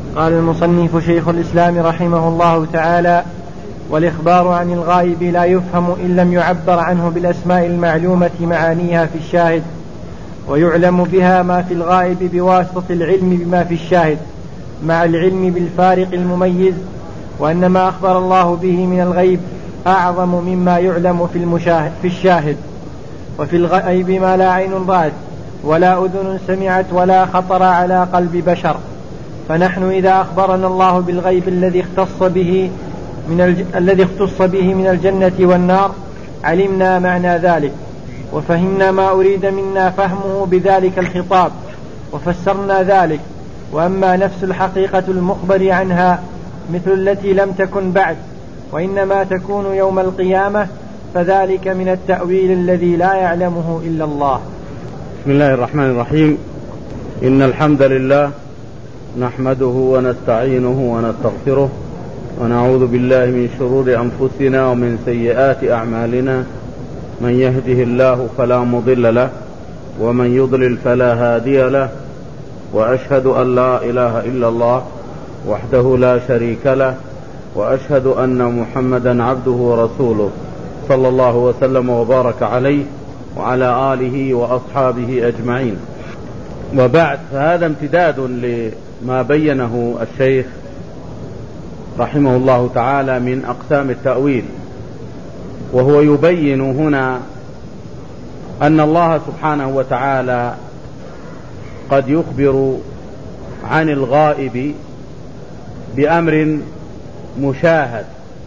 قال المصنف شيخ الإسلام رحمه الله تعالى: والإخبار عن الغائب لا يفهم إن لم يعبر عنه بالأسماء المعلومة معانيها في الشاهد، ويعلم بها ما في الغائب بواسطة العلم بما في الشاهد مع العلم بالفارق المميز، وأن ما أخبر الله به من الغيب أعظم مما يعلم في الشاهد. وفي الغيب ما لا عين رأت ولا أذن سمعت ولا خطر على قلب بشر. فنحن إذا أخبرنا الله بالغيب الذي اختص به من الجنة والنار علمنا معنى ذلك، وفهمنا ما أريد منا فهمه بذلك الخطاب، وفسرنا ذلك. وأما نفس الحقيقة المخبر عنها مثل التي لم تكن بعد وإنما تكون يوم القيامة، فذلك من التأويل الذي لا يعلمه إلا الله. بسم الله الرحمن الرحيم. إن الحمد لله نحمده ونستعينه ونستغفره، ونعوذ بالله من شرور أنفسنا ومن سيئات أعمالنا. من يهده الله فلا مضل له، ومن يضلل فلا هادي له، وأشهد أن لا إله إلا الله وحده لا شريك له، وأشهد أن محمدا عبده ورسوله صلى الله وسلم وبارك عليه وعلى آله وأصحابه أجمعين. وبعد، فهذا امتداد لما بينه الشيخ رحمه الله تعالى من أقسام التأويل، وهو يبين هنا أن الله سبحانه وتعالى قد يخبر عن الغائب بأمر مشاهد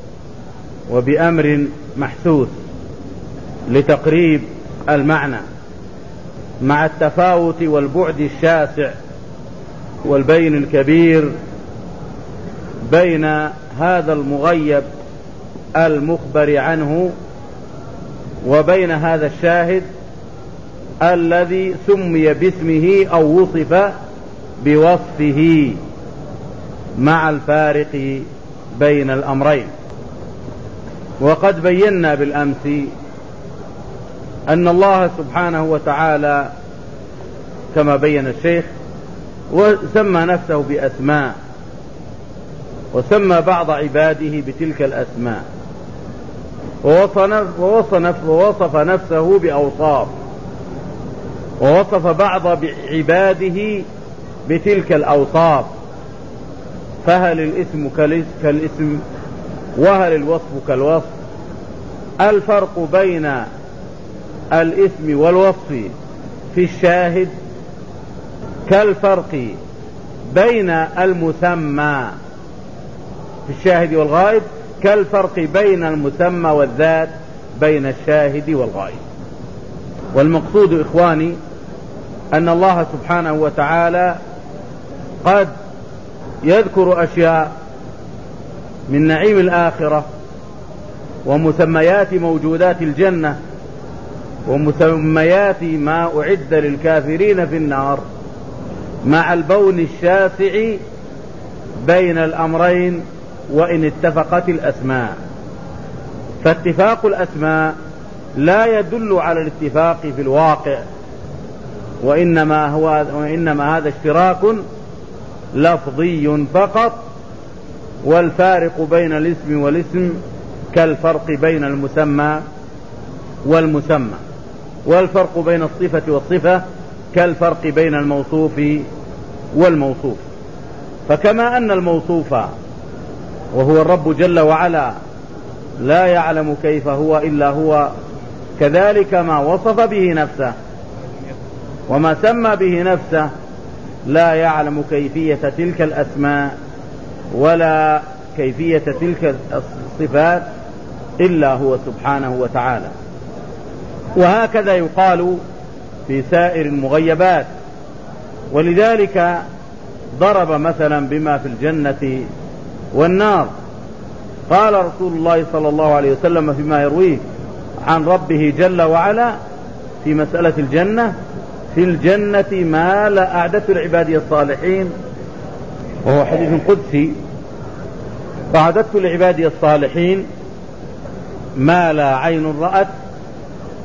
وبأمر محسوس لتقريب المعنى، مع التفاوت والبعد الشاسع والبين الكبير بين هذا المغيب المخبر عنه وبين هذا الشاهد الذي سمي باسمه أو وصف بوصفه، مع الفارق بين الأمرين. وقد بينا بالأمس أن الله سبحانه وتعالى كما بين الشيخ وسمى نفسه بأسماء، وسمى بعض عباده بتلك الأسماء، ووصف نفسه بأوصاف، ووصف بعض عباده بتلك الأوصاف. فهل الاسم كالاسم، وهل الوصف كالوصف؟ الفرق بين الاسم والوصف في الشاهد كالفرق بين المسمى في الشاهد والغائب، كالفرق بين المسمى والذات بين الشاهد والغائب. والمقصود إخواني أن الله سبحانه وتعالى قد يذكر أشياء من نعيم الآخرة ومسميات موجودات الجنة ومسميات ما أعد للكافرين في النار، مع البون الشاسع بين الأمرين وإن اتفقت الأسماء. فاتفاق الأسماء لا يدل على الاتفاق في الواقع، وإنما هذا اشتراك لفظي فقط، والفارق بين الاسم والاسم كالفرق بين المسمى والمسمى، والفرق بين الصفة والصفة كالفرق بين الموصوف والموصوف. فكما أن الموصوف وهو الرب جل وعلا لا يعلم كيف هو إلا هو، كذلك ما وصف به نفسه وما سمى به نفسه لا يعلم كيفية تلك الأسماء ولا كيفية تلك الصفات إلا هو سبحانه وتعالى. وهكذا يقال في سائر المغيبات. ولذلك ضرب مثلا بما في الجنة والنار. قال رسول الله صلى الله عليه وسلم فيما يرويه عن ربه جل وعلا في مسألة الجنة: في الجنة ما لا أعددت لعبادي الصالحين، وهو حديث قدسي: فأعددت لعبادي الصالحين ما لا عين رأت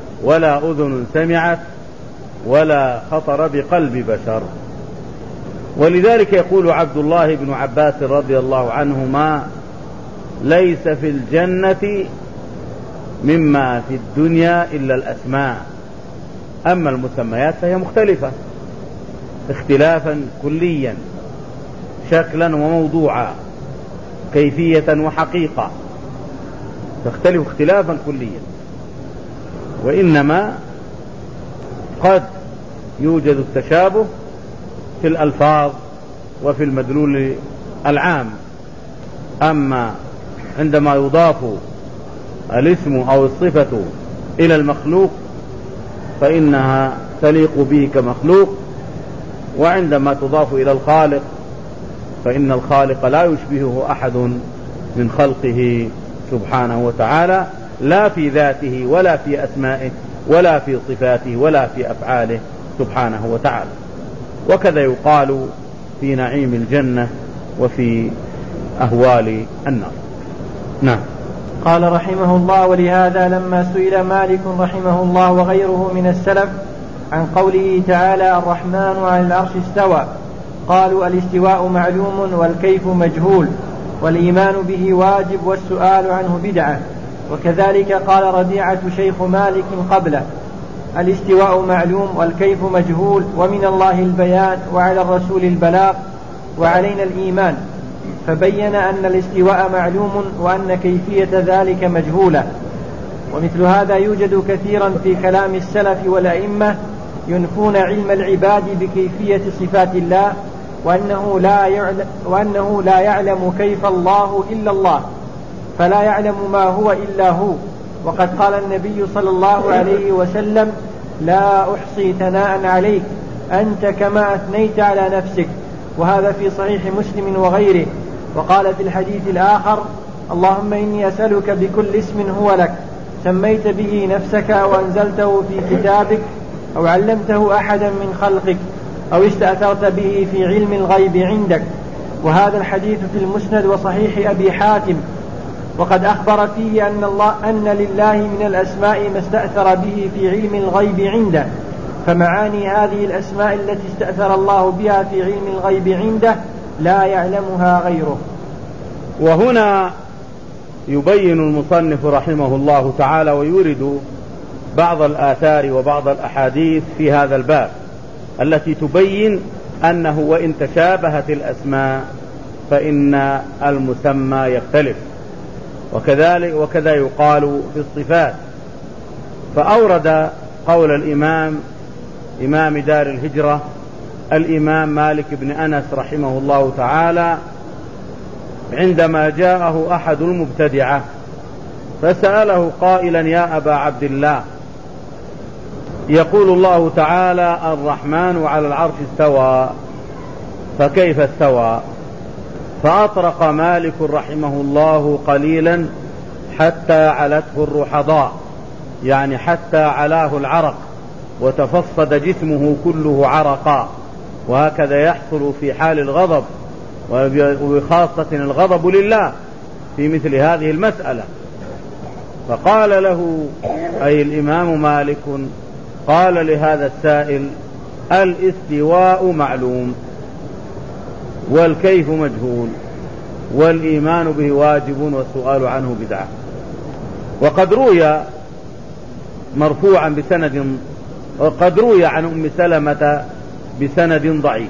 ولا أذن سمعت ولا خطر بقلب بشر. ولذلك يقول عبد الله بن عباس رضي الله عنهما: ليس في الجنة مما في الدنيا إلا الأسماء، أما المسميات فهي مختلفة اختلافا كليا، شكلا وموضوعا، كيفية وحقيقة، تختلف اختلافا كليا. وإنما قد يوجد التشابه في الألفاظ وفي المدلول العام، أما عندما يضاف الاسم أو الصفة إلى المخلوق فإنها تليق به كمخلوق، وعندما تضاف إلى الخالق فإن الخالق لا يشبهه أحد من خلقه سبحانه وتعالى، لا في ذاته ولا في أسمائه ولا في صفاته ولا في أفعاله سبحانه وتعالى. وكذا يقال في نعيم الجنة وفي أهوال النار. نعم. قال رحمه الله: ولهذا لما سئل مالك رحمه الله وغيره من السلف عن قوله تعالى: الرحمن على العرش استوى، قالوا: الاستواء معلوم والكيف مجهول، والإيمان به واجب والسؤال عنه بدعة. وكذلك قال ربيعة شيخ مالك قبله: الاستواء معلوم والكيف مجهول، ومن الله البيان وعلى الرسول البلاغ وعلينا الإيمان. فبين أن الاستواء معلوم وأن كيفية ذلك مجهولة. ومثل هذا يوجد كثيرا في كلام السلف والأئمة ينفون علم العباد بكيفية صفات الله، وأنه لا يعلم كيف الله إلا الله، فلا يعلم ما هو إلا هو. وقد قال النبي صلى الله عليه وسلم: لا أحصي ثناء عليك أنت كما أثنيت على نفسك. وهذا في صحيح مسلم وغيره. وقال في الحديث الآخر: اللهم إني أسألك بكل اسم هو لك سميت به نفسك أو أنزلته في كتابك أو علمته أحدا من خلقك أو استأثرت به في علم الغيب عندك. وهذا الحديث في المسند وصحيح أبي حاتم. وقد أخبر فيه أن لله من الأسماء ما استأثر به في علم الغيب عنده، فمعاني هذه الأسماء التي استأثر الله بها في علم الغيب عنده لا يعلمها غيره. وهنا يبين المصنف رحمه الله تعالى ويورد بعض الآثار وبعض الأحاديث في هذا الباب التي تبين أنه وإن تشابهت الأسماء فإن المسمى يختلف. وكذا يقال في الصفات. فأورد قول إمام دار الهجرة الإمام مالك بن أنس رحمه الله تعالى عندما جاءه أحد المبتدعة فسأله قائلا: يا أبا عبد الله، يقول الله تعالى: الرحمن على العرش استوى، فكيف استوى؟ فأطرق مالك رحمه الله قليلا حتى علته الرحضاء، يعني حتى علاه العرق وتفصد جسمه كله عرقا. وهكذا يحصل في حال الغضب، وبخاصة الغضب لله في مثل هذه المسألة. فقال له أي الإمام مالك قال لهذا السائل: الاستواء معلوم والكيف مجهول والإيمان به واجب والسؤال عنه بدعة. وقد روي مرفوعا بسند، وقد روي عن أم سلمة بسند ضعيف،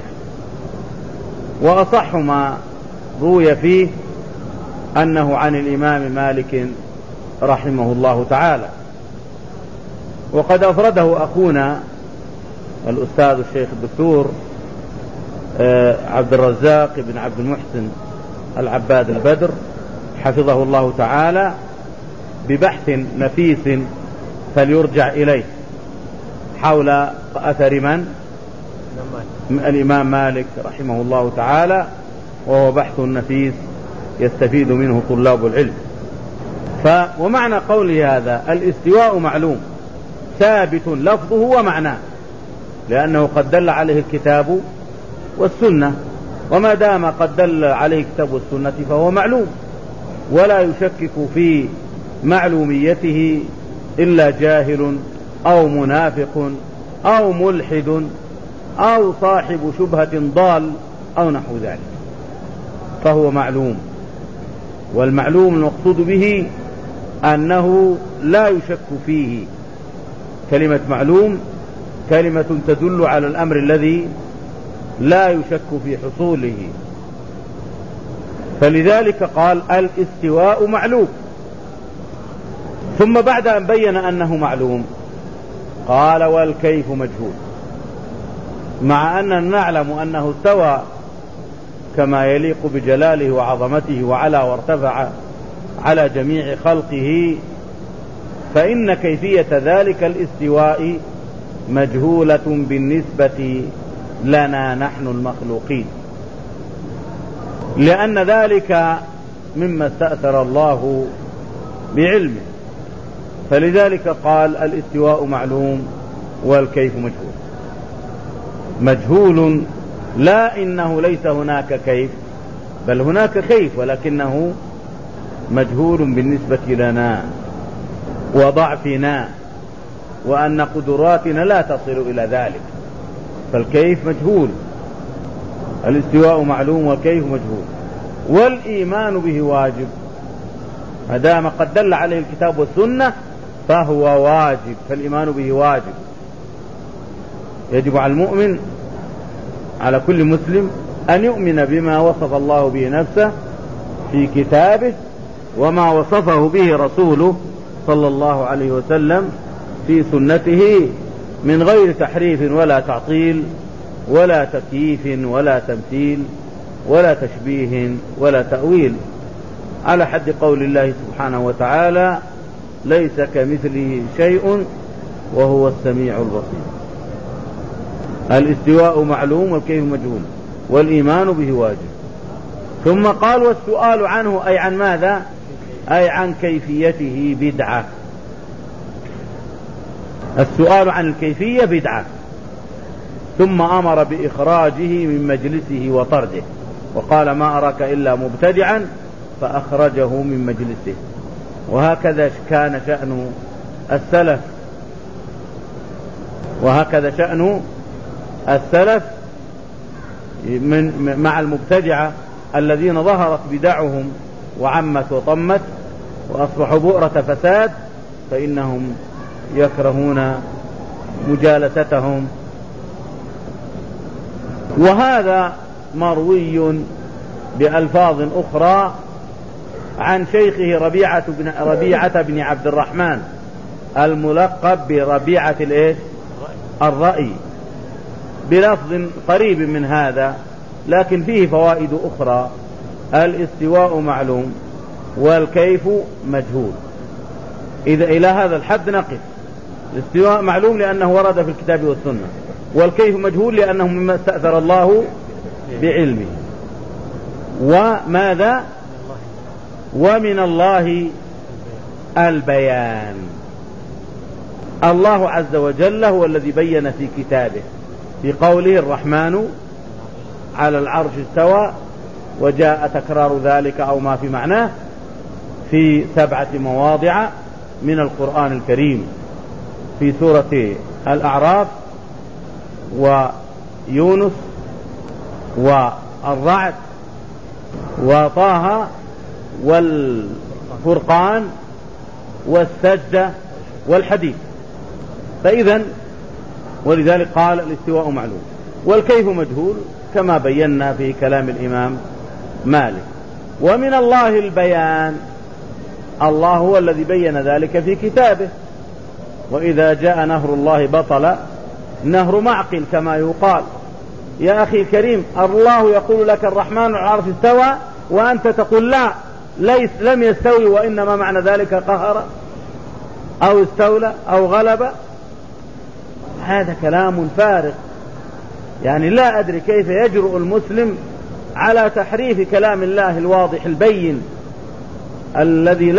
وأصح ما روي فيه أنه عن الإمام مالك رحمه الله تعالى. وقد أفرده أخونا الأستاذ الشيخ الدكتور عبد الرزاق بن عبد المحسن العباد البدر حفظه الله تعالى ببحث نفيس فليرجع إليه حول أثر من؟ الإمام مالك رحمه الله تعالى، وهو بحث نفيس يستفيد منه طلاب العلم. ومعنى قوله هذا الاستواء معلوم ثابت لفظه ومعناه، لأنه قد دل عليه الكتاب والسنة، وما دام قد دل عليه الكتاب والسنة فهو معلوم، ولا يشكك في معلوميته إلا جاهل أو منافق أو ملحد أو صاحب شبهة ضال أو نحو ذلك، فهو معلوم. والمعلوم المقصود به أنه لا يشك فيه. كلمة معلوم كلمة تدل على الأمر الذي لا يشك في حصوله، فلذلك قال الاستواء معلوم. ثم بعد أن بين أنه معلوم قال والكيف مجهول، مع أننا نعلم أنه استوى كما يليق بجلاله وعظمته وعلى وارتفع على جميع خلقه، فإن كيفية ذلك الاستواء مجهولة بالنسبة لنا نحن المخلوقين، لأن ذلك مما استأثر الله بعلمه. فلذلك قال الاستواء معلوم والكيف مجهول. مجهول لا إنه ليس هناك كيف، بل هناك كيف ولكنه مجهول بالنسبة لنا وضعفنا، وأن قدراتنا لا تصل إلى ذلك، فالكيف مجهول. الاستواء معلوم والكيف مجهول. والإيمان به واجب، ما دام قد دل عليه الكتاب والسنة فهو واجب، فالإيمان به واجب. يجب على المؤمن، على كل مسلم، أن يؤمن بما وصف الله به نفسه في كتابه وما وصفه به رسوله صلى الله عليه وسلم في سنته، من غير تحريف ولا تعطيل ولا تكييف ولا تمثيل ولا تشبيه ولا تأويل، على حد قول الله سبحانه وتعالى ليس كمثله شيء وهو السميع البصير. الاستواء معلوم والكيف مجهول والإيمان به واجب. ثم قال والسؤال عنه أي عن ماذا؟ أي عن كيفيته بدعة. السؤال عن الكيفية بدعة. ثم أمر بإخراجه من مجلسه وطرده، وقال ما أراك إلا مبتدعا، فأخرجه من مجلسه. وهكذا كان شأن السلف، وهكذا شأن السلف مع المبتدعة الذين ظهرت بدعهم وعمت وطمت وأصبحوا بؤرة فساد، فإنهم يكرهون مجالستهم. وهذا مروي بألفاظ أخرى عن شيخه ربيعة بن عبد الرحمن الملقب بربيعة الرأي، بلفظ قريب من هذا لكن فيه فوائد أخرى. الاستواء معلوم والكيف مجهول. إذا إلى هذا الحد نقف. الاستواء معلوم لأنه ورد في الكتاب والسنة، والكيف مجهول لأنه مما استأثر الله بعلمه. وماذا؟ ومن الله البيان. الله عز وجل هو الذي بين في كتابه في قوله الرحمن على العرش استوى، وجاء تكرار ذلك أو ما في معناه في 7 مواضع من القرآن الكريم، في سورة الأعراف ويونس والرعد وطه والفرقان والسجدة والحديث. فإذا ولذلك قال الاستواء معلوم والكيف مجهول كما بينا في كلام الإمام مالك. ومن الله البيان، الله هو الذي بين ذلك في كتابه. وإذا جاء نهر الله بطل نهر معقل كما يقال. يا أخي الكريم، الله يقول لك الرحمن على العرش استوى وأنت تقول لا لم يستوي، وإنما معنى ذلك قهر أو استولى أو غلب. هذا كلام فارغ. يعني لا أدري كيف يجرؤ المسلم على تحريف كلام الله الواضح البين الذي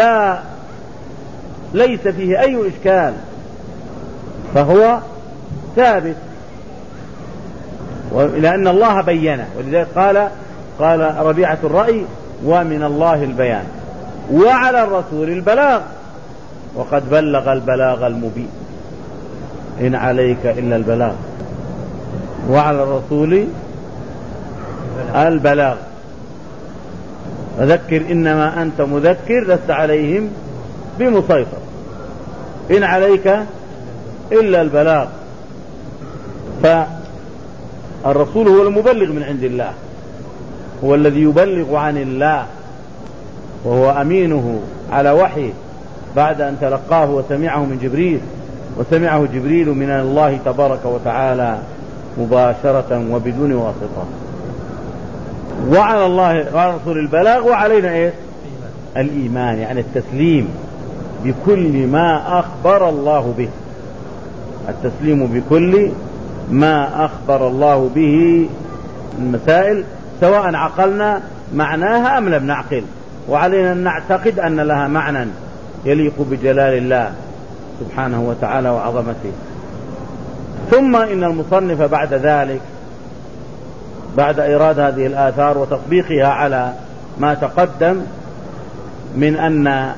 ليس فيه أي إشكال، فهو ثابت، لأن الله بينه. ولذلك قال ربيعة الرأي ومن الله البيان وعلى الرسول البلاغ، وقد بلغ البلاغ المبين، إن عليك إلا البلاغ، وعلى الرسول البلاغ. فذكر إنما أنت مذكر لست عليهم بمسيطر، إن عليك إلا البلاغ. فالرسول هو المبلغ من عند الله، هو الذي يبلغ عن الله، وهو أمينه على وحيه بعد أن تلقاه وسمعه من جبريل، وسمعه جبريل من الله تبارك وتعالى مباشرة وبدون واسطة. وعلى الله وعلى رسول البلاغ، وعلينا إيه؟ الإيمان، يعني التسليم بكل ما أخبر الله به، التسليم بكل ما أخبر الله به من مسائل، سواء عقلنا معناها أم لم نعقل، وعلينا أن نعتقد أن لها معنى يليق بجلال الله سبحانه وتعالى وعظمته. ثم إن المصنف بعد ذلك، بعد إيراد هذه الآثار وتطبيقها على ما تقدم من أن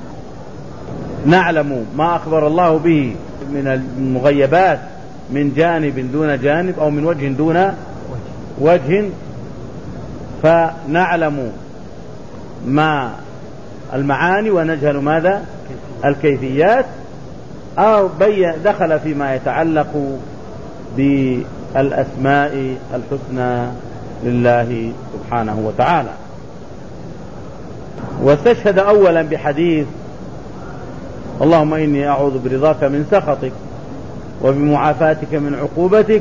نعلم ما أخبر الله به من المغيبات من جانب دون جانب أو من وجه دون وجه، فنعلم ما المعاني ونجهل ماذا؟ الكيفيات. أو دخل فيما يتعلق بالأسماء الحسنى لله سبحانه وتعالى. واستشهد أولا بحديث اللهم إني أعوذ برضاك من سخطك وبمعافاتك من عقوبتك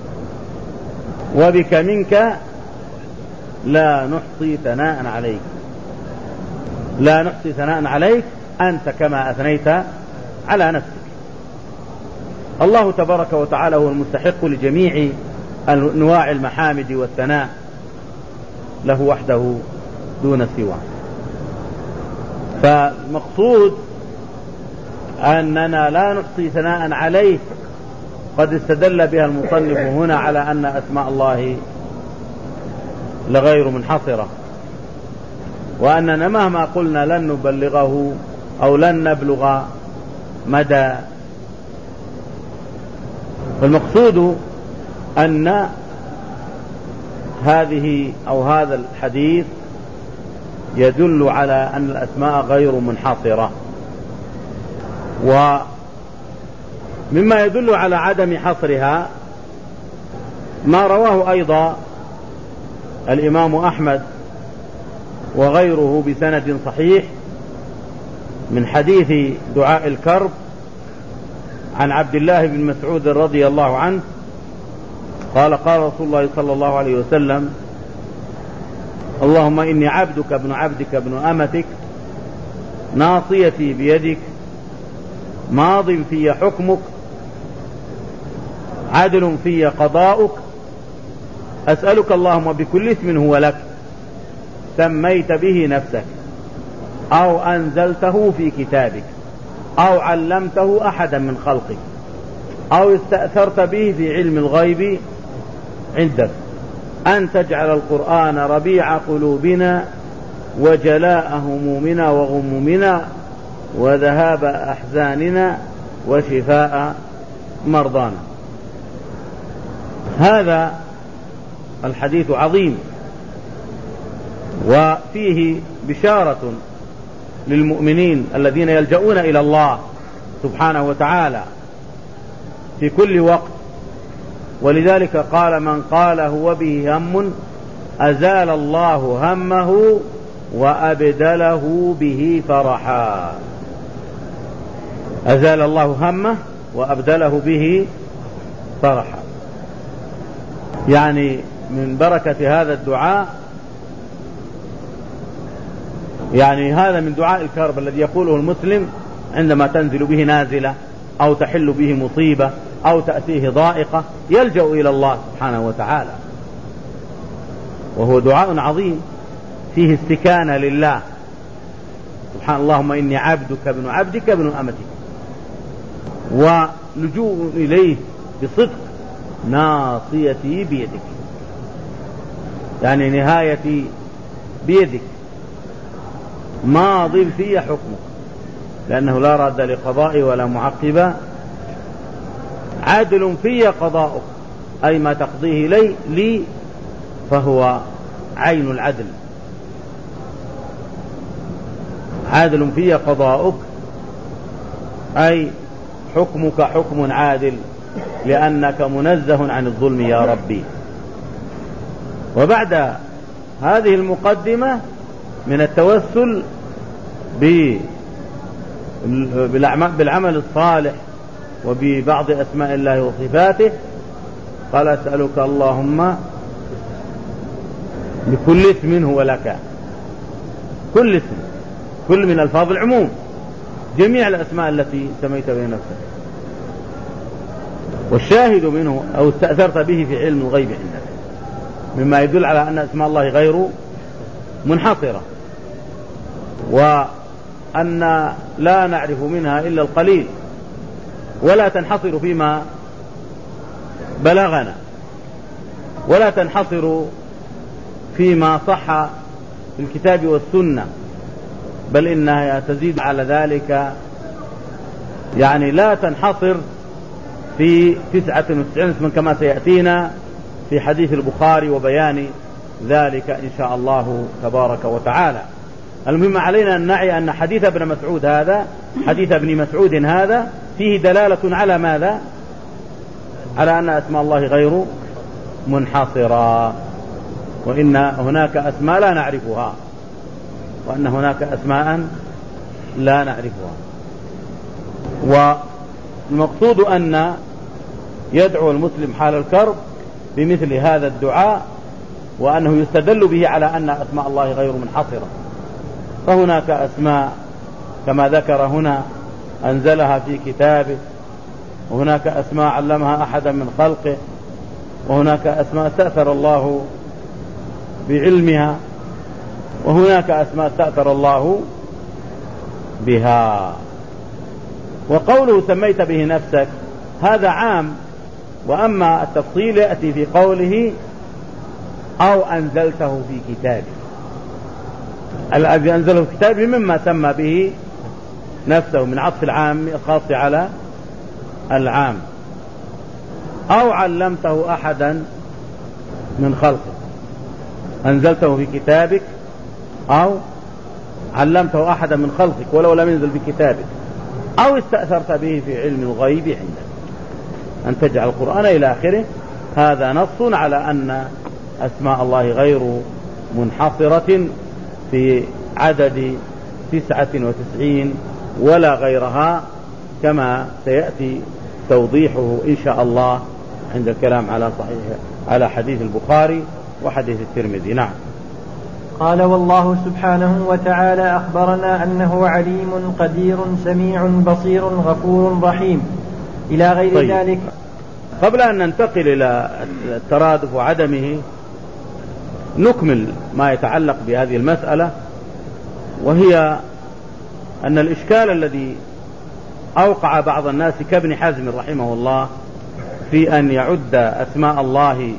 وبك منك لا نحصي ثناء عليك، لا نحصي ثناء عليك أنت كما أثنيت على نفسك. الله تبارك وتعالى هو المستحق لجميع أنواع المحامد والثناء، له وحده دون سواه. فالمقصود أننا لا نحصي ثناء عليه، قد استدل بها المصنف هنا على أن أسماء الله لغير منحصرة، وأننا مهما قلنا لن نبلغه أو لن نبلغ مدى. فالمقصود أن هذه أو هذا الحديث يدل على أن الأسماء غير منحصرة. ومما يدل على عدم حصرها ما رواه أيضا الإمام أحمد وغيره بسند صحيح من حديث دعاء الكرب عن عبد الله بن مسعود رضي الله عنه قال قال رسول الله صلى الله عليه وسلم اللهم إني عبدك ابن عبدك ابن أمتك ناصيتي بيدك ماض في حكمك عدل في قضاؤك أسألك اللهم بكل اسم هو لك سميت به نفسك أو أنزلته في كتابك أو علمته أحدا من خلقك أو استأثرت به في علم الغيب عندك أن تجعل القرآن ربيع قلوبنا وجلاء همومنا وغمومنا وذهاب أحزاننا وشفاء مرضانا. هذا الحديث عظيم وفيه بشارة للمؤمنين الذين يلجؤون إلى الله سبحانه وتعالى في كل وقت. ولذلك قال من قاله وبه هم أزال الله همه وأبدله به فرحا. أزال الله همه وأبدله به فرحا، يعني من بركة هذا الدعاء، يعني هذا من دعاء الكرب الذي يقوله المسلم عندما تنزل به نازلة أو تحل به مصيبة أو تأتيه ضائقة يلجأ إلى الله سبحانه وتعالى، وهو دعاء عظيم فيه استكانة لله سبحان اللهم إني عبدك ابن عبدك ابن أمتك، ولجوء إليه بصدق ناصيتي بيدك، يعني نهايتي بيدك ماض في حكمك لأنه لا راد لقضائي ولا معقب، عادل في قضاؤك أي ما تقضيه لي فهو عين العدل، عادل في قضاؤك، أي حكمك حكم عادل لأنك منزه عن الظلم يا ربي. وبعد هذه المقدمة من التوسل بالعمل الصالح وببعض أسماء الله وصفاته، قال أسألك اللهم بكل اسم هو لك، كل اسم، كل من ألفاظ العموم، جميع الأسماء التي سميت بها نفسك، والشاهد منه أو استأثرت به في علم الغيب عندك، مما يدل على أن أسماء الله غير منحصرة، وأن لا نعرف منها إلا القليل، ولا تنحصر فيما بلغنا، ولا تنحصر فيما صح في الكتاب والسنة، بل إنها تزيد على ذلك، يعني لا تنحصر في 99 اسما كما سيأتينا في حديث البخاري وبيان ذلك إن شاء الله تبارك وتعالى. المهم علينا أن نعي أن حديث ابن مسعود هذا، حديث ابن مسعود هذا فيه دلالة على ماذا؟ على أن أسماء الله غير منحصرة، وإن هناك أسماء لا نعرفها، وأن هناك أسماء لا نعرفها. والمقصود أن يدعو المسلم حال الكرب بمثل هذا الدعاء، وأنه يستدل به على أن أسماء الله غير منحصرة. فهناك أسماء كما ذكر هنا أنزلها في كتابه، وهناك أسماء علمها أحدا من خلقه، وهناك أسماء استأثر الله بعلمها، وهناك أسماء استأثر الله بها. وقوله سميت به نفسك هذا عام، وأما التفصيل يأتي في قوله أو أنزلته في كتابه. الذي أنزله في كتابه مما سمى به نفسه من عطف العام الخاص على العام، أو علمته أحدا من خلقه، أنزلته في كتابك أو علمته أحدا من خلقك ولو لم ينزل في كتابك، أو استأثرت به في علم الغيب عندك أن تجعل القرآن إلى آخره. هذا نص على أن أسماء الله غير منحصرة في عدد 99 ولا غيرها، كما سيأتي توضيحه إن شاء الله عند الكلام على حديث البخاري وحديث الترمذي. نعم. قال والله سبحانه وتعالى أخبرنا أنه عليم قدير سميع بصير غفور رحيم إلى غير ذلك. قبل أن ننتقل إلى الترادف وعدمه نكمل ما يتعلق بهذه المسألة، وهي أن الإشكال الذي أوقع بعض الناس كابن حزم رحمه الله في أن يعد أسماء الله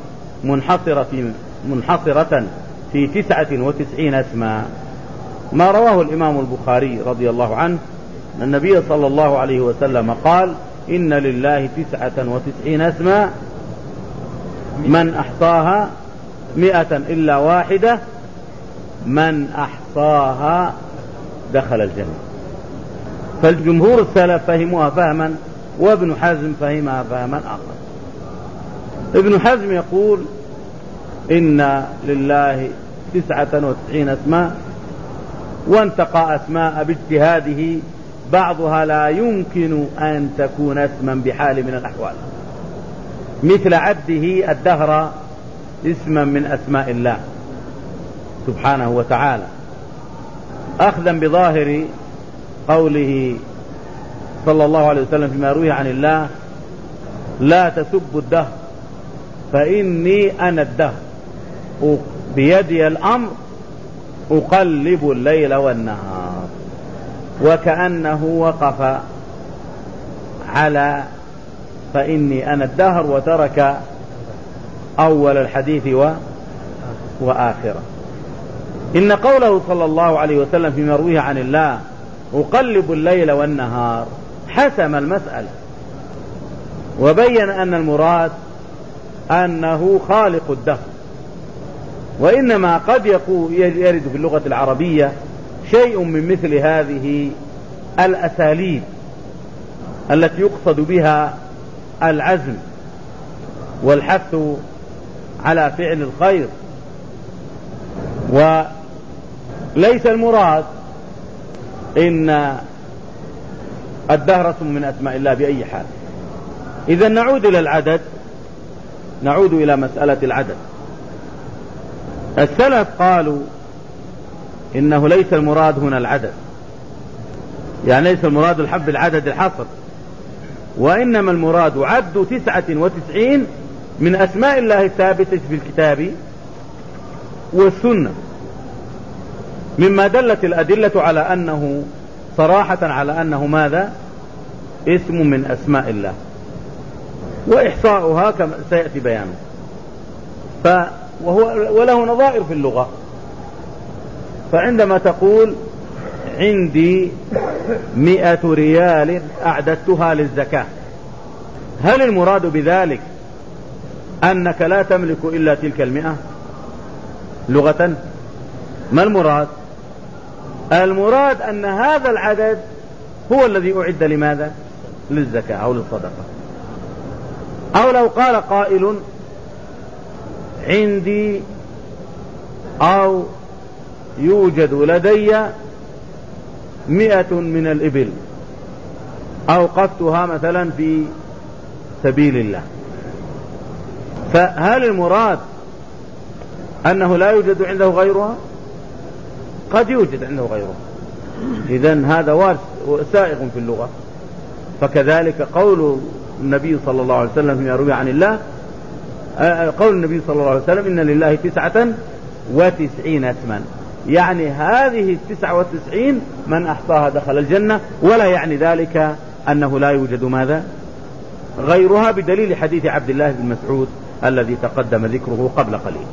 منحصرة في 99 اسما، ما رواه الإمام البخاري رضي الله عنه أن النبي صلى الله عليه وسلم قال إن لله 99 اسما من أحصاها 100 إلا واحدة من أحصاها دخل الجنة. فالجمهور السلف فهموها فهما، وابن حزم فهمها فهما آخر. ابن حزم يقول إن لله 99 اسماء، وانتقى أسماء باجتهاده بعضها لا يمكن أن تكون اسما بحال من الأحوال، مثل عبده الدهر اسما من أسماء الله سبحانه وتعالى، أخذا بظاهر قوله صلى الله عليه وسلم فيما روي عن الله لا تسبوا الدهر فإني أنا الدهر بيدي الأمر أقلب الليل والنهار، وكأنه وقف على فإني أنا الدهر وترك أول الحديث وآخره. إن قوله صلى الله عليه وسلم فيما رويه عن الله أقلب الليل والنهار حسم المسألة، وبين أن المراد أنه خالق الدهر وإنما قد يرد في اللغة العربية شيء من مثل هذه الأساليب التي يقصد بها العزم والحث على فعل الخير، وليس المراد إن الدهر اسم من أسماء الله بأي حال. إذا نعود إلى العدد، نعود إلى مسألة العدد. السلف قالوا إنه ليس المراد هنا العدد، يعني ليس المراد الحب العدد الحصر، وإنما المراد عد 99 من أسماء الله الثابتة في الكتاب والسنة، مما دلت الأدلة على أنه صراحة على أنه ماذا؟ اسم من أسماء الله، وإحصاؤها كما سيأتي بيانه. وله نظائر في اللغة. فعندما تقول عندي 100 ريال أعددتها للزكاة، هل المراد بذلك أنك لا تملك إلا تلك 100 لغة؟ ما المراد؟ المراد أن هذا العدد هو الذي أعد لماذا؟ للزكاة أو للصدقة. أو لو قال قائل عندي أو يوجد لدي 100 من الإبل أوقفتها مثلا في سبيل الله، فهل المراد أنه لا يوجد عنده غيرها؟ قد يوجد عنده غيرها. إذن هذا سائغ في اللغة. فكذلك قول النبي صلى الله عليه وسلم فيما يروي عن الله، قول النبي صلى الله عليه وسلم إن لله 99 اسما، يعني هذه 99 من أحصاها دخل الجنة، ولا يعني ذلك أنه لا يوجد ماذا؟ غيرها، بدليل حديث عبد الله بن مسعود الذي تقدم ذكره قبل قليل.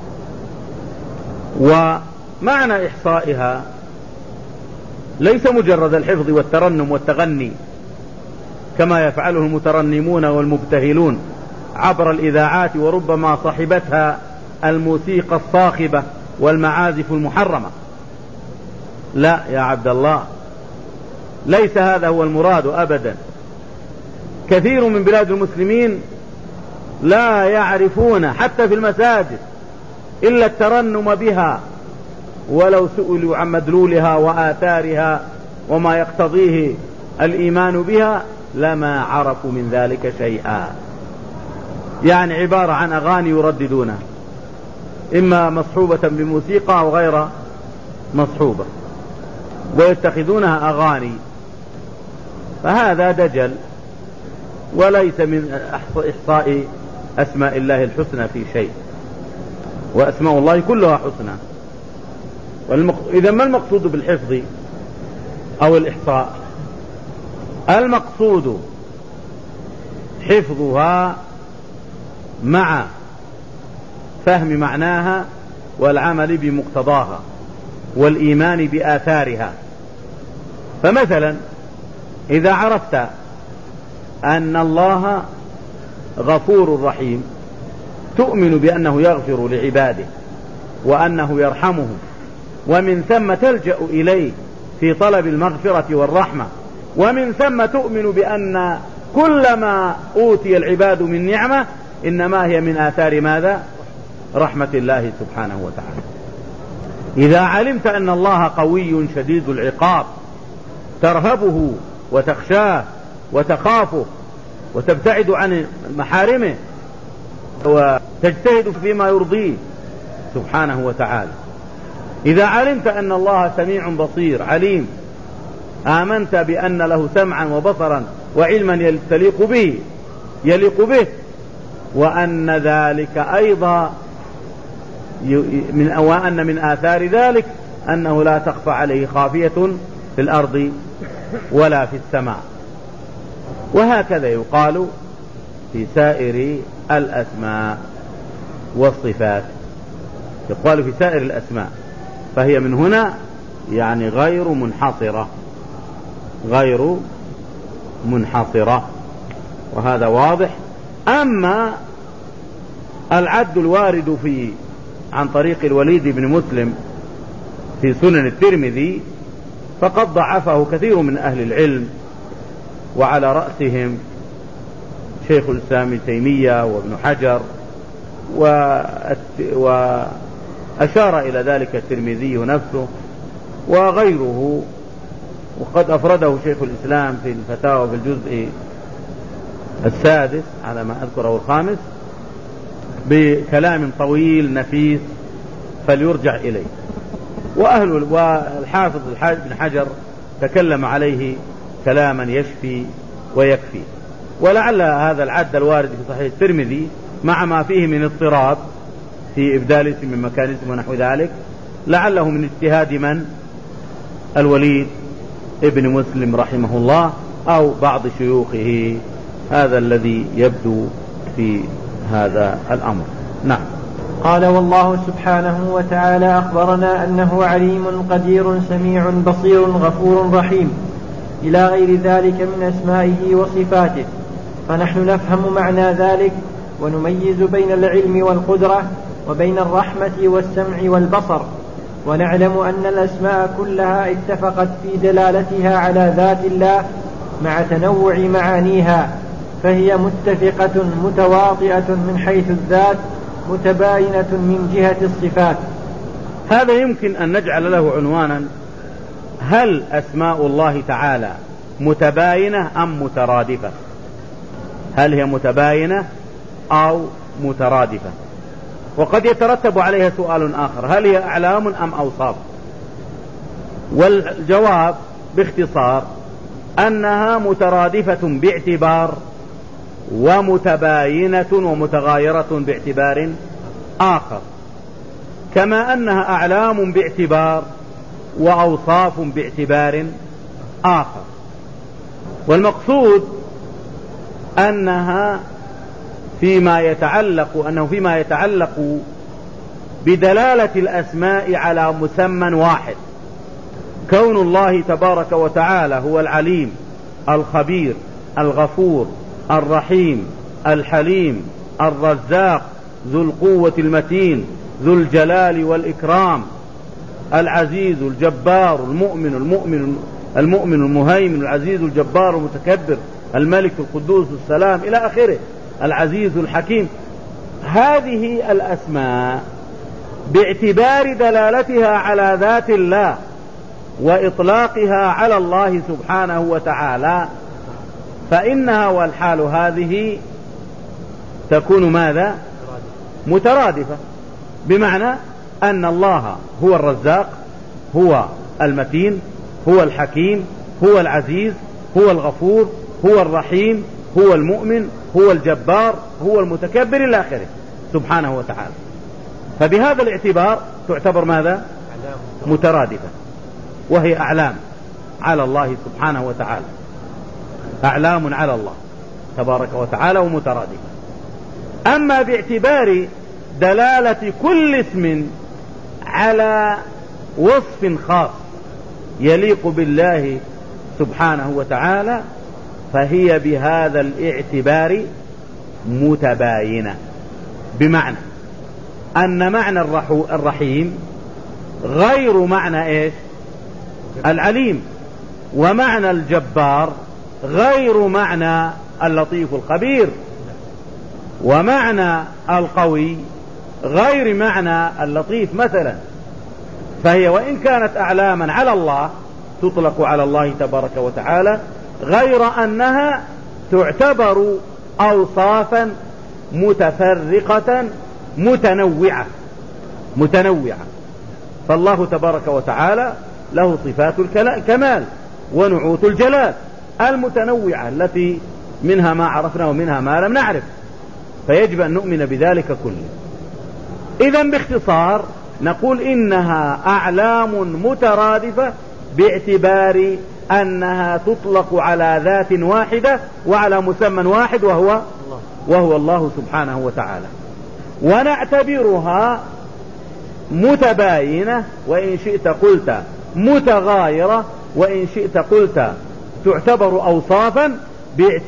ومعنى إحصائها ليس مجرد الحفظ والترنم والتغني كما يفعله المترنمون والمبتهلون عبر الإذاعات، وربما صحبتها الموسيقى الصاخبة والمعازف المحرمة. لا يا عبد الله، ليس هذا هو المراد أبدا. كثير من بلاد المسلمين لا يعرفون حتى في المساجد إلا الترنم بها، ولو سئلوا عن مدلولها وآثارها وما يقتضيه الإيمان بها لما عرفوا من ذلك شيئا. يعني عبارة عن أغاني يرددونها، إما مصحوبة بموسيقى أو غير مصحوبة، ويتخذونها أغاني. فهذا دجل، وليس من إحصاء أسماء الله الحسنى في شيء، وأسماء الله كلها حسنى. إذا ما المقصود بالحفظ أو الإحصاء؟ المقصود حفظها مع فهم معناها والعمل بمقتضاها والإيمان بآثارها. فمثلا إذا عرفت أن الله غفور رحيم، تؤمن بأنه يغفر لعباده وأنه يرحمهم، ومن ثم تلجأ إليه في طلب المغفرة والرحمة، ومن ثم تؤمن بأن كل ما أوتي العباد من نعمة إنما هي من آثار ماذا؟ رحمة الله سبحانه وتعالى. إذا علمت أن الله قوي شديد العقاب، ترهبه وتخشاه وتخافه وتبتعد عن محارمه وتجتهد فيما يرضيه سبحانه وتعالى. إذا علمت أن الله سميع بصير عليم، آمنت بأن له سمعا وبصرا وعلما يليق به، وأن ذلك أيضا وأن من آثار ذلك أنه لا تخفى عليه خافية في الأرض ولا في السماء. وهكذا يقال في سائر الأسماء والصفات، يقال في سائر الأسماء، فهي من هنا يعني غير منحصرة، وهذا واضح. أما العد الوارد في عن طريق الوليد بن مسلم في سنن الترمذي فقد ضعفه كثير من أهل العلم، وعلى رأسهم شيخ الإسلام ابن تيمية وابن حجر، وأشار إلى ذلك الترمذي نفسه وغيره، وقد أفرده شيخ الإسلام في الفتاوى في الجزء السادس على ما أذكر أو الخامس بكلام طويل نفيس فليرجع إليه. والحافظ ابن حجر تكلم عليه كلاما يشفي ويكفي. ولعل هذا العد الوارد في صحيح الترمذي مع ما فيه من اضطراب في إبدال اسم من مكان اسم ونحو ذلك لعله من اجتهاد من؟ الوليد ابن مسلم رحمه الله أو بعض شيوخه. هذا الذي يبدو في هذا الأمر. نعم. قال: والله سبحانه وتعالى أخبرنا أنه عليم قدير سميع بصير غفور رحيم إلى غير ذلك من أسمائه وصفاته، فنحن نفهم معنى ذلك ونميز بين العلم والقدرة وبين الرحمة والسمع والبصر، ونعلم أن الأسماء كلها اتفقت في دلالتها على ذات الله مع تنوع معانيها، فهي متفقة متواطئة من حيث الذات متباينة من جهة الصفات. هذا يمكن أن نجعل له عنوانا: هل أسماء الله تعالى متباينة أم مترادفة؟ هل هي متباينة أو مترادفة؟ وقد يترتب عليها سؤال آخر: هل هي أعلام أم أوصاف؟ والجواب باختصار أنها مترادفة باعتبار، ومتباينة ومتغايرة باعتبار آخر، كما أنها أعلام باعتبار وأوصاف باعتبار آخر. والمقصود أنه فيما يتعلق بدلالة الأسماء على مسمى واحد، كون الله تبارك وتعالى هو العليم الخبير الغفور الرحيم الحليم الرزاق ذو القوة المتين ذو الجلال والإكرام العزيز الجبار المؤمن المهيمن العزيز الجبار المتكبر الملك القدوس السلام إلى آخره العزيز الحكيم. هذه الأسماء باعتبار دلالتها على ذات الله وإطلاقها على الله سبحانه وتعالى فإنها والحال هذه تكون ماذا؟ مترادفة، بمعنى أن الله هو الرزاق هو المتين هو الحكيم هو العزيز هو الغفور هو الرحيم هو المؤمن هو الجبار هو المتكبر إلى آخره سبحانه وتعالى. فبهذا الاعتبار تعتبر ماذا؟ مترادفة، وهي أعلام على الله سبحانه وتعالى، أعلام على الله تبارك وتعالى ومترادفة. أما باعتبار دلالة كل اسم على وصف خاص يليق بالله سبحانه وتعالى فهي بهذا الاعتبار متباينة، بمعنى أن معنى الرحيم غير معنى إيش؟ العليم، ومعنى الجبار غير معنى اللطيف الخبير، ومعنى القوي غير معنى اللطيف مثلا. فهي وإن كانت أعلاما على الله تطلق على الله تبارك وتعالى، غير أنها تعتبر أوصافا متفرقة متنوعة. فالله تبارك وتعالى له صفات الكمال ونعوت الجلال المتنوعة التي منها ما عرفنا ومنها ما لم نعرف، فيجب أن نؤمن بذلك كله. إذن باختصار نقول إنها أعلام مترادفة باعتبار أنها تطلق على ذات واحدة وعلى مسمى واحد وهو الله سبحانه وتعالى، ونعتبرها متباينة، وإن شئت قلت متغايرة، وإن شئت قلت تعتبر أوصافا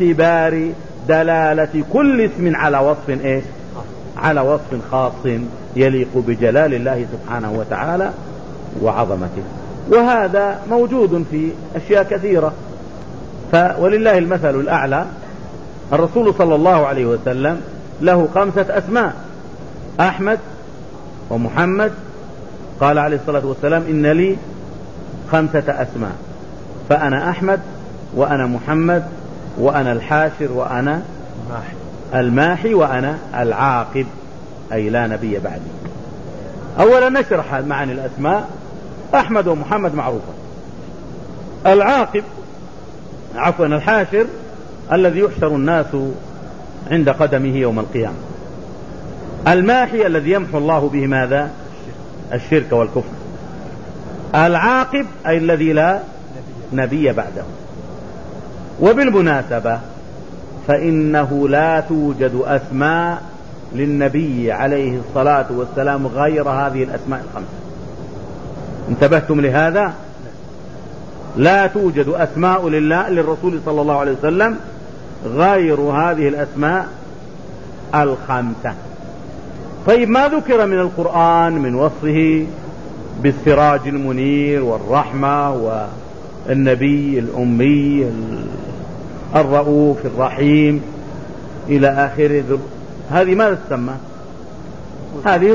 باعتبار دلالة كل اسم على وصف إيش؟ على وصف خاص يليق بجلال الله سبحانه وتعالى وعظمته. وهذا موجود في أشياء كثيرة. ولله المثل الأعلى. الرسول صلى الله عليه وسلم له 5 أسماء: أحمد ومحمد. قال عليه الصلاة والسلام: إن لي 5 أسماء، فأنا أحمد وأنا محمد وأنا الحاشر وأنا الماحي وأنا العاقب، أي لا نبي بعدي. أولا نشرح معاني الأسماء. أحمد ومحمد معروفة. العاقب الحاشر الذي يحشر الناس عند قدمه يوم القيامة. الماحي الذي يمحو الله به ماذا؟ الشرك والكفر. العاقب أي الذي لا نبي بعده. وبالمناسبة فإنه لا توجد أسماء للنبي عليه الصلاة والسلام غير هذه الأسماء 5. انتبهتم لهذا؟ لا توجد أسماء للرسول صلى الله عليه وسلم غير هذه الأسماء 5. طيب، ما ذكر من القرآن من وصفه بالسراج المنير والرحمة والنبي الأمي الرؤوف الرحيم إلى آخره، هذه ماذا تسمى؟ هذه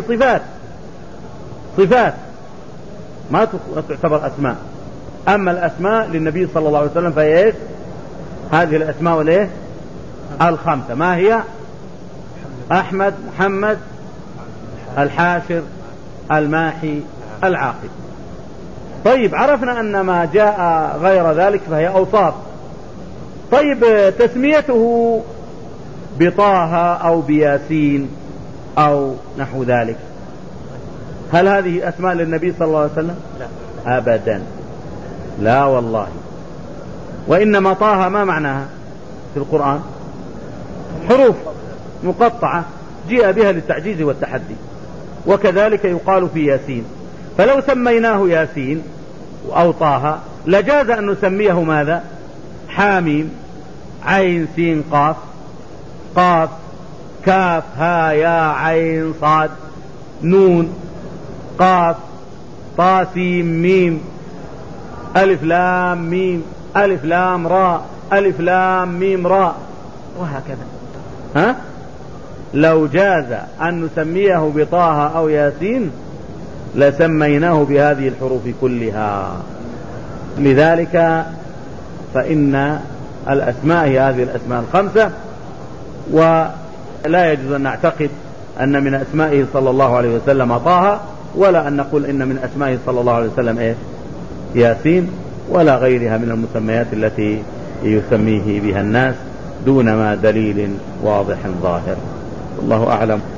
صفات ما تعتبر أسماء. أما الأسماء للنبي صلى الله عليه وسلم فهي إيش؟ هذه الأسماء والإيه؟ 5. ما هي؟ أحمد، محمد، الحاشر، الماحي، العاقب. طيب، عرفنا أن ما جاء غير ذلك فهي أوصاف. طيب، تسميته بطه أو بياسين أو نحو ذلك، هل هذه أسماء للنبي صلى الله عليه وسلم؟ لا أبدا، لا والله. وإنما طه ما معناها في القرآن؟ حروف مقطعة جاء بها للتعجيز والتحدي. وكذلك يقال في ياسين. فلو سميناه ياسين أو طه لجاز أن نسميه ماذا؟ حاميم، عين سين قاف، قاف كاف ها يا عين صاد نون قاف طا سين ميم ألف لام ميم ألف لام راء ألف لام ميم راء، وهكذا. لو جاز أن نسميه بطه أو ياسين لسميناه بهذه الحروف كلها. لذلك فإن الأسماء هي هذه الأسماء 5. ولا يجوز أن نعتقد أن من أسمائه صلى الله عليه وسلم طه، ولا أن نقول إن من أسمائه صلى الله عليه وسلم إيه؟ ياسين، ولا غيرها من المسميات التي يسميه بها الناس دون ما دليل واضح ظاهر. الله أعلم.